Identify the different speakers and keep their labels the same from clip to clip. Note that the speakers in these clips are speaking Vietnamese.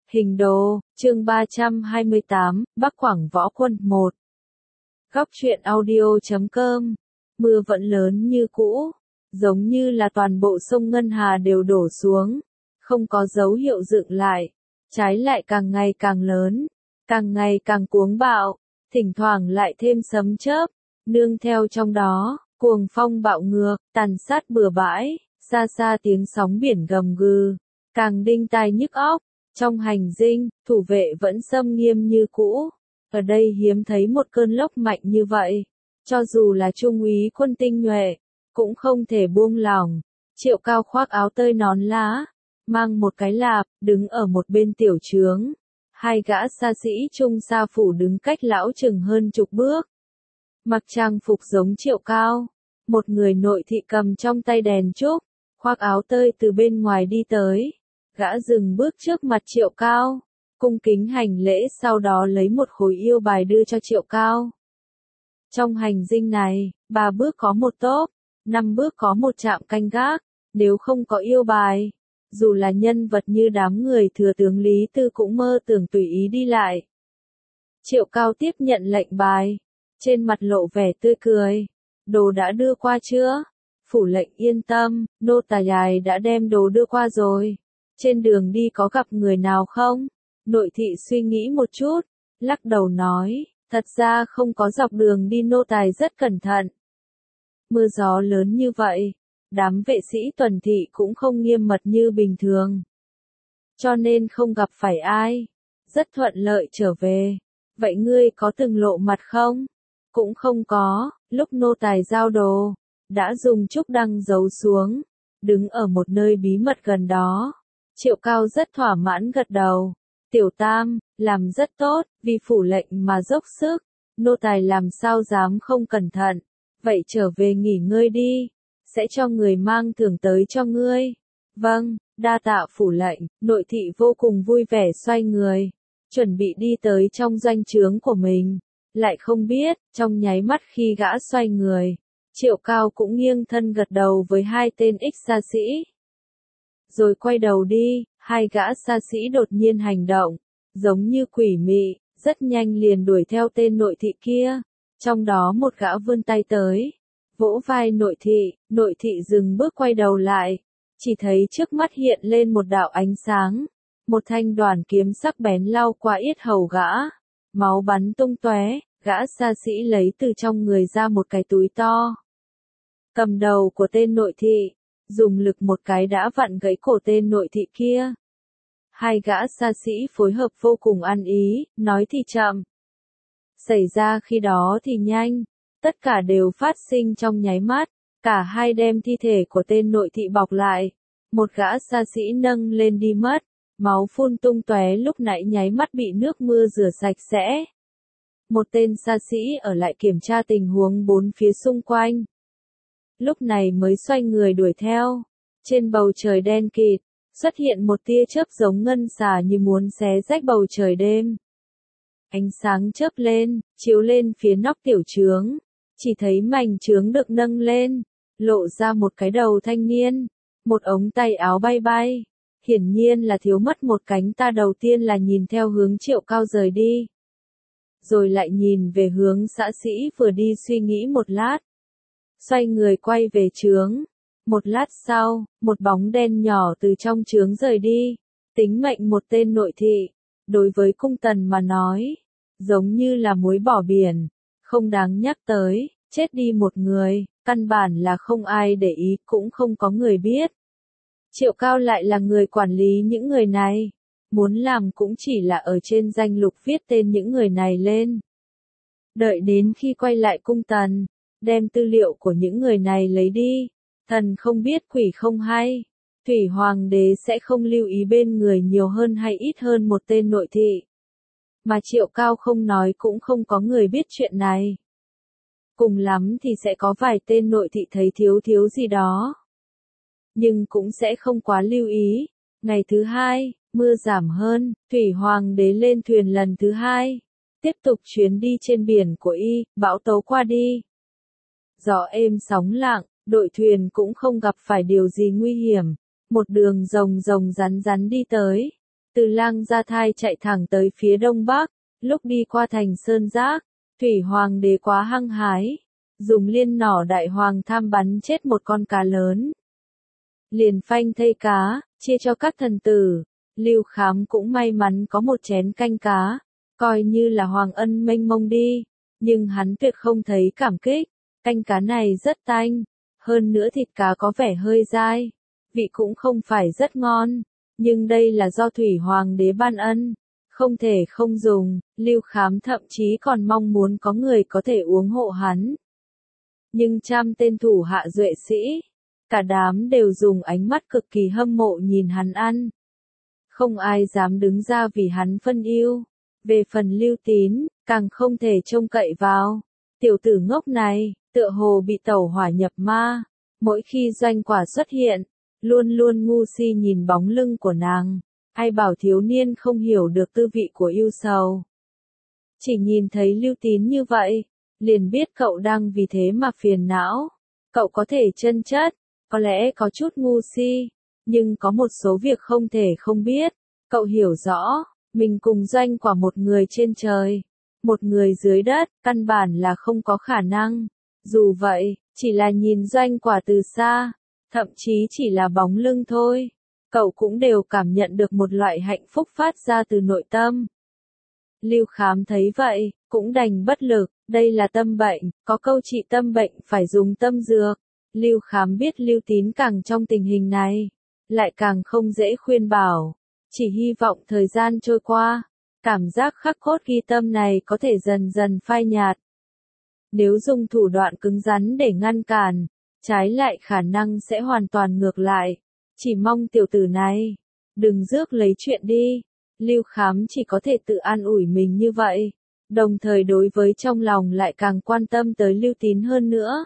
Speaker 1: Hình đồ, chương 328, Bắc Quảng Võ Quân 1. Góc truyện audio.com. Mưa vẫn lớn như cũ, giống như là toàn bộ sông Ngân Hà đều đổ xuống, không có dấu hiệu dựng lại, trái lại càng ngày càng lớn, càng ngày càng cuồng bạo, thỉnh thoảng lại thêm sấm chớp, nương theo trong đó, cuồng phong bạo ngược, tàn sát bừa bãi, xa xa tiếng sóng biển gầm gừ, càng đinh tai nhức óc. Trong hành dinh, thủ vệ vẫn xâm nghiêm như cũ. Ở đây hiếm thấy một cơn lốc mạnh như vậy. Cho dù là trung úy quân tinh nhuệ, cũng không thể buông lỏng. Triệu Cao khoác áo tơi nón lá, mang một cái lạp, đứng ở một bên tiểu trướng. Hai gã xa sĩ trung sa phủ đứng cách lão chừng hơn chục bước. Mặc trang phục giống Triệu Cao. Một người nội thị cầm trong tay đèn trúc, khoác áo tơi từ bên ngoài đi tới. Gã dừng bước trước mặt Triệu Cao, cung kính hành lễ, sau đó lấy một khối yêu bài đưa cho Triệu Cao. Trong hành dinh này, 3 bước có một tốp, 5 bước có một trạm canh gác, nếu không có yêu bài, dù là nhân vật như đám người thừa tướng Lý Tư cũng mơ tưởng tùy ý đi lại. Triệu Cao tiếp nhận lệnh bài, trên mặt lộ vẻ tươi cười. Đồ đã đưa qua chưa? Phủ lệnh yên tâm, nô tài đã đem đồ đưa qua rồi. Trên đường đi có gặp người nào không? Nội thị suy nghĩ một chút, lắc đầu nói, thật ra không có, dọc đường đi nô tài rất cẩn thận. Mưa gió lớn như vậy, đám vệ sĩ tuần thị cũng không nghiêm mật như bình thường. Cho nên không gặp phải ai, rất thuận lợi trở về. Vậy ngươi có từng lộ mặt không? Cũng không có, lúc nô tài giao đồ, đã dùng trúc đăng giấu xuống, đứng ở một nơi bí mật gần đó. Triệu Cao rất thỏa mãn gật đầu. Tiểu Tam, làm rất tốt, vì phủ lệnh mà dốc sức, nô tài làm sao dám không cẩn thận. Vậy trở về nghỉ ngơi đi, sẽ cho người mang thưởng tới cho ngươi. Vâng, đa tạ phủ lệnh. Nội thị vô cùng vui vẻ xoay người, chuẩn bị đi tới trong doanh trướng của mình. Lại không biết, trong nháy mắt khi gã xoay người, Triệu Cao cũng nghiêng thân gật đầu với hai tên ích xa sĩ. Rồi quay đầu đi, hai gã xa sĩ đột nhiên hành động, giống như quỷ mị, rất nhanh liền đuổi theo tên nội thị kia. Trong đó một gã vươn tay tới, vỗ vai nội thị dừng bước quay đầu lại, chỉ thấy trước mắt hiện lên một đạo ánh sáng, một thanh đoàn kiếm sắc bén lao qua yết hầu gã, máu bắn tung tóe, gã xa sĩ lấy từ trong người ra một cái túi to. Cầm đầu của tên nội thị, dùng lực một cái đã vặn gãy cổ tên nội thị kia. Hai gã xa sĩ phối hợp vô cùng ăn ý, nói thì chậm, xảy ra khi đó thì nhanh, tất cả đều phát sinh trong nháy mắt. Cả hai đem thi thể của tên nội thị bọc lại, một gã xa sĩ nâng lên đi mất, máu phun tung tóe, lúc nãy nháy mắt bị nước mưa rửa sạch sẽ. Một tên xa sĩ ở lại kiểm tra tình huống bốn phía xung quanh, lúc này mới xoay người đuổi theo. Trên bầu trời đen kịt, xuất hiện một tia chớp giống ngân xà như muốn xé rách bầu trời đêm. Ánh sáng chớp lên, chiếu lên phía nóc tiểu trướng, chỉ thấy mảnh trướng được nâng lên, lộ ra một cái đầu thanh niên, một ống tay áo bay bay, hiển nhiên là thiếu mất một cánh ta. Đầu tiên là nhìn theo hướng Triệu Cao rời đi, rồi lại nhìn về hướng xã sĩ vừa đi, suy nghĩ một lát, xoay người quay về trướng. Một lát sau, một bóng đen nhỏ từ trong trướng rời đi. Tính mệnh một tên nội thị, đối với cung tần mà nói, giống như là muối bỏ biển, không đáng nhắc tới. Chết đi một người, căn bản là không ai để ý, cũng không có người biết. Triệu Cao lại là người quản lý những người này, muốn làm cũng chỉ là ở trên danh lục viết tên những người này lên. Đợi đến khi quay lại cung tần, đem tư liệu của những người này lấy đi. Thần không biết quỷ không hay, Thủy Hoàng đế sẽ không lưu ý bên người nhiều hơn hay ít hơn một tên nội thị. Mà Triệu Cao không nói cũng không có người biết chuyện này. Cùng lắm thì sẽ có vài tên nội thị thấy thiếu gì đó, nhưng cũng sẽ không quá lưu ý. Ngày thứ hai, mưa giảm hơn, Thủy Hoàng đế lên thuyền lần thứ hai, tiếp tục chuyến đi trên biển của y. Bão tố qua đi, gió êm sóng lặng, đội thuyền cũng không gặp phải điều gì nguy hiểm, một đường rồng rắn đi tới. từ Lang Gia Thai chạy thẳng tới phía đông bắc, lúc đi qua thành Sơn Giác, Thủy Hoàng đế quá hăng hái, dùng liên nỏ đại hoàng tham bắn chết một con cá lớn. Liền phanh thây cá, chia cho các thần tử, Lưu Khám cũng may mắn có một chén canh cá, coi như là hoàng ân mênh mông đi, nhưng hắn tuyệt không thấy cảm kích, canh cá này rất tanh, hơn nữa thịt cá có vẻ hơi dai, vị cũng không phải rất ngon, nhưng đây là do Thủy Hoàng đế ban ân, không thể không dùng, Lưu Khám thậm chí còn mong muốn có người có thể uống hộ hắn. Nhưng trăm tên thủ hạ duệ sĩ, cả đám đều dùng ánh mắt cực kỳ hâm mộ nhìn hắn ăn. Không ai dám đứng ra vì hắn phân ưu. Về phần Lưu Tín, càng không thể trông cậy vào. Tiểu tử ngốc này, tựa hồ bị tẩu hỏa nhập ma. Mỗi khi Doanh Quả xuất hiện, luôn luôn ngu si nhìn bóng lưng của nàng. Ai bảo thiếu niên không hiểu được tư vị của ưu sầu. Chỉ nhìn thấy Lưu Tín như vậy, liền biết cậu đang vì thế mà phiền não. Cậu có thể chân chất, có lẽ có chút ngu si, nhưng có một số việc không thể không biết. Cậu hiểu rõ, mình cùng Doanh Quả một người trên trời, một người dưới đất, căn bản là không có khả năng. Dù vậy, chỉ là nhìn Doanh Quả từ xa, thậm chí chỉ là bóng lưng thôi, cậu cũng đều cảm nhận được một loại hạnh phúc phát ra từ nội tâm. Lưu Khám thấy vậy, cũng đành bất lực, đây là tâm bệnh, có câu trị tâm bệnh phải dùng tâm dược. Lưu Khám biết Lưu Tín càng trong tình hình này, lại càng không dễ khuyên bảo, chỉ hy vọng thời gian trôi qua, cảm giác khắc cốt ghi tâm này có thể dần dần phai nhạt. Nếu dùng thủ đoạn cứng rắn để ngăn cản, trái lại khả năng sẽ hoàn toàn ngược lại, chỉ mong tiểu tử này, đừng rước lấy chuyện đi. Lưu Khám chỉ có thể tự an ủi mình như vậy, đồng thời đối với trong lòng lại càng quan tâm tới Lưu Tín hơn nữa.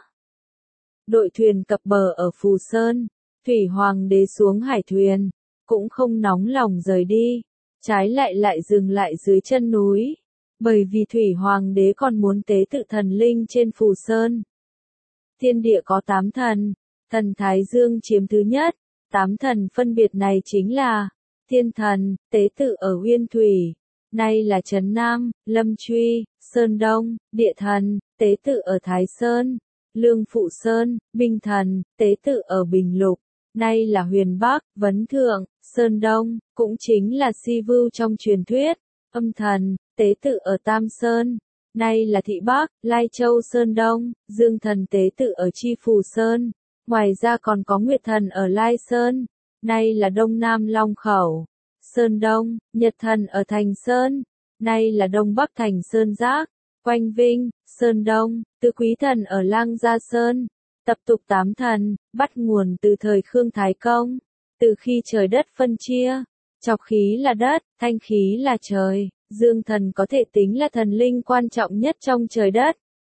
Speaker 1: Đội thuyền cập bờ ở Phù Sơn, Thủy Hoàng đế xuống hải thuyền, cũng không nóng lòng rời đi, trái lại dừng lại dưới chân núi, bởi vì Thủy Hoàng đế còn muốn tế tự thần linh trên Phù Sơn. Thiên địa có 8 thần, thần Thái Dương chiếm thứ nhất, 8 thần phân biệt này chính là Thiên thần, tế tự ở Uyên Thủy, nay là Trấn Nam, Lâm Truy, Sơn Đông; Địa thần, tế tự ở Thái Sơn, Lương Phụ Sơn; Binh thần, tế tự ở Bình Lục, nay là Huyền Bắc, Vấn Thượng, Sơn Đông, cũng chính là Si Vưu trong truyền thuyết; Âm thần, tế tự ở Tam Sơn, nay là Thị Bắc, Lai Châu Sơn Đông; Dương thần tế tự ở Chi Phù Sơn, ngoài ra còn có Nguyệt thần ở Lai Sơn, nay là Đông Nam Long Khẩu, Sơn Đông; Nhật thần ở Thành Sơn, nay là Đông Bắc Thành Sơn Giác, Quanh Vinh, Sơn Đông; Tứ Quý thần ở Lang Gia Sơn. Tập tục 8 thần, bắt nguồn từ thời Khương Thái Công. Từ khi trời đất phân chia, trọc khí là đất, thanh khí là trời, Dương thần có thể tính là thần linh quan trọng nhất trong trời đất.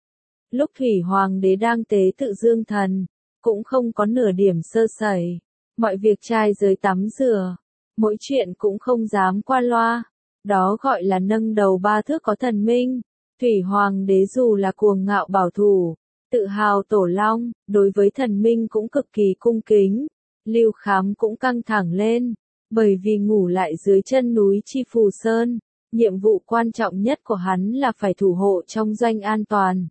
Speaker 1: Lúc Thủy Hoàng đế đang tế tự Dương thần, cũng không có nửa điểm sơ sẩy. Mọi việc trai giới tắm rửa, mỗi chuyện cũng không dám qua loa. Đó gọi là nâng đầu 3 thước có thần minh. Thủy Hoàng đế dù là cuồng ngạo bảo thủ, tự hào tổ long, đối với thần minh cũng cực kỳ cung kính. Lưu Khám cũng căng thẳng lên, bởi vì ngủ lại dưới chân núi Chi Phù Sơn, nhiệm vụ quan trọng nhất của hắn là phải thủ hộ trong doanh an toàn.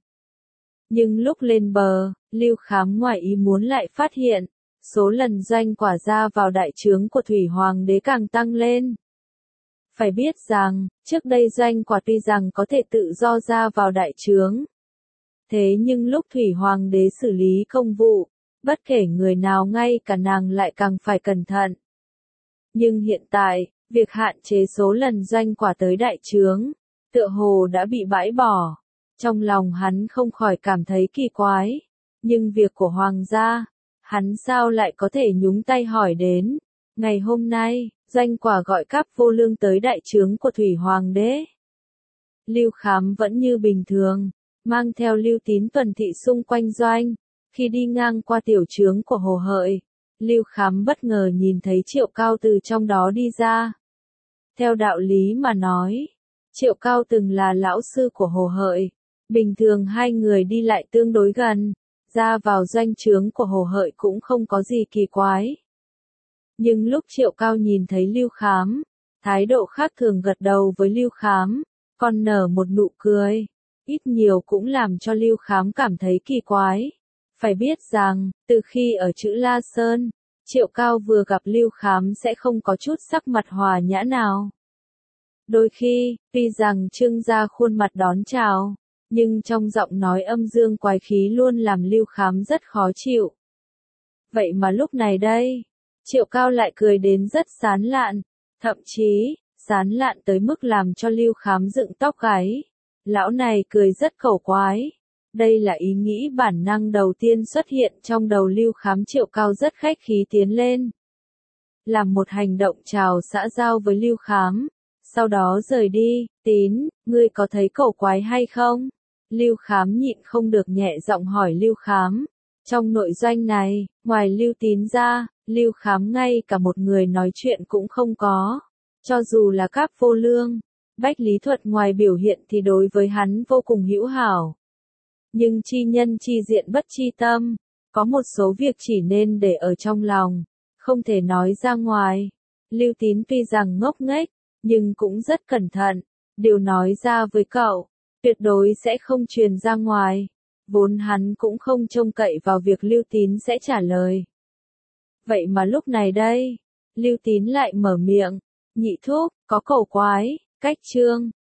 Speaker 1: Nhưng lúc lên bờ, Lưu Khám ngoài ý muốn lại phát hiện, số lần Doanh Quả ra vào đại trướng của Thủy Hoàng đế càng tăng lên. Phải biết rằng, trước đây Doanh Quả tuy rằng có thể tự do ra vào đại trướng. Thế nhưng lúc Thủy Hoàng đế xử lý công vụ, bất kể người nào ngay cả nàng lại càng phải cẩn thận. Nhưng hiện tại, việc hạn chế số lần Doanh Quả tới đại trướng, tựa hồ đã bị bãi bỏ. Trong lòng hắn không khỏi cảm thấy kỳ quái. Nhưng việc của Hoàng gia, hắn sao lại có thể nhúng tay hỏi đến. Ngày hôm nay, Doanh Quả gọi Cáp Vô Lương tới đại trướng của Thủy Hoàng đế. Lưu Khám vẫn như bình thường, mang theo Lưu Tín tuần thị xung quanh doanh. Khi đi ngang qua tiểu trướng của Hồ Hợi, Lưu Khám bất ngờ nhìn thấy Triệu Cao từ trong đó đi ra. Theo đạo lý mà nói, Triệu Cao từng là lão sư của Hồ Hợi. Bình thường hai người đi lại tương đối gần, ra vào doanh trướng của Hồ Hợi cũng không có gì kỳ quái. Nhưng lúc Triệu Cao nhìn thấy Lưu Khám, thái độ khác thường gật đầu với Lưu Khám, còn nở một nụ cười, ít nhiều cũng làm cho Lưu Khám cảm thấy kỳ quái. Phải biết rằng, từ khi ở Chữ La Sơn, Triệu Cao vừa gặp Lưu Khám sẽ không có chút sắc mặt hòa nhã nào. Đôi khi, tuy rằng trương ra khuôn mặt đón chào, nhưng trong giọng nói âm dương quái khí luôn làm Lưu Khám rất khó chịu. Vậy mà lúc này đây, Triệu Cao lại cười đến rất sán lạn, thậm chí, sán lạn tới mức làm cho Lưu Khám dựng tóc gáy. Lão này cười rất khẩu quái. Đây là ý nghĩ bản năng đầu tiên xuất hiện trong đầu Lưu Khám. Triệu Cao rất khách khí tiến lên, làm một hành động chào xã giao với Lưu Khám, sau đó rời đi. Tín, ngươi có thấy cẩu quái hay không? Lưu Khám nhịn không được nhẹ giọng hỏi Lưu Khám. Trong nội doanh này, ngoài Lưu Tín ra, Lưu Khám ngay cả một người nói chuyện cũng không có. Cho dù là Cáp Vô Lương, Bách Lý Thuật ngoài biểu hiện thì đối với hắn vô cùng hữu hảo. Nhưng chi nhân chi diện bất chi tâm, có một số việc chỉ nên để ở trong lòng, không thể nói ra ngoài. Lưu Tín tuy rằng ngốc nghếch, nhưng cũng rất cẩn thận, điều nói ra với cậu, tuyệt đối sẽ không truyền ra ngoài. Vốn hắn cũng không trông cậy vào việc Lưu Tín sẽ trả lời. Vậy mà lúc này đây, Lưu Tín lại mở miệng, nhị thúc, có cẩu quái, cách chương